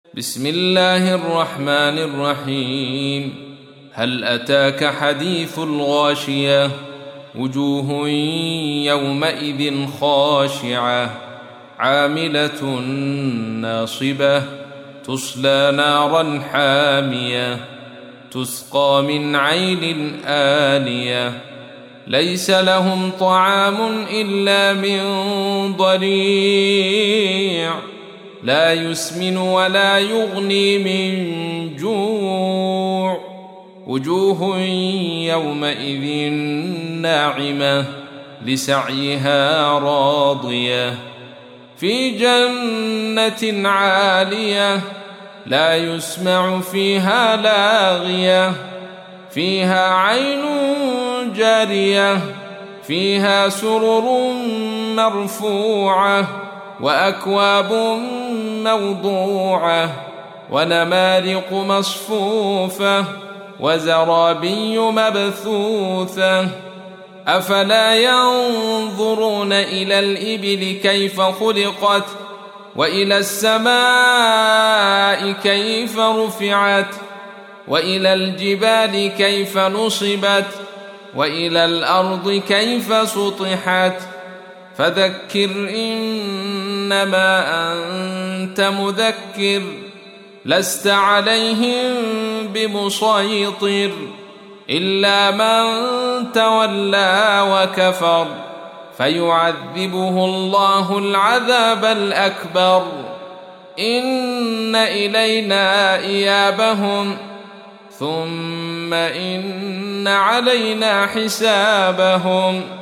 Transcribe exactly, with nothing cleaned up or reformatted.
بسم الله الرحمن الرحيم. هل أتاك حديث الغاشية؟ وجوه يومئذ خاشعة عاملة ناصبة تصلى نارا حامية تسقى من عين آنية ليس لهم طعام إلا من ضريع لا يسمن ولا يغني من جوع وجوه يومئذ ناعمة لسعيها راضية في جنة عالية لا يسمع فيها لاغية فيها عين جارية فيها سرر مرفوعة وأكواب موضوعة ونمارق مصفوفة وزرابي مبثوثة أفلا ينظرون إلى الإبل كيف خلقت وإلى السماء كيف رفعت وإلى الجبال كيف نصبت وإلى الأرض كيف سطحت فذكر إنما أنت مذكر لست عليهم بمسيطر إلا من تولى وكفر فيعذبه الله العذاب الأكبر إن إلينا إيابهم ثم إن علينا حسابهم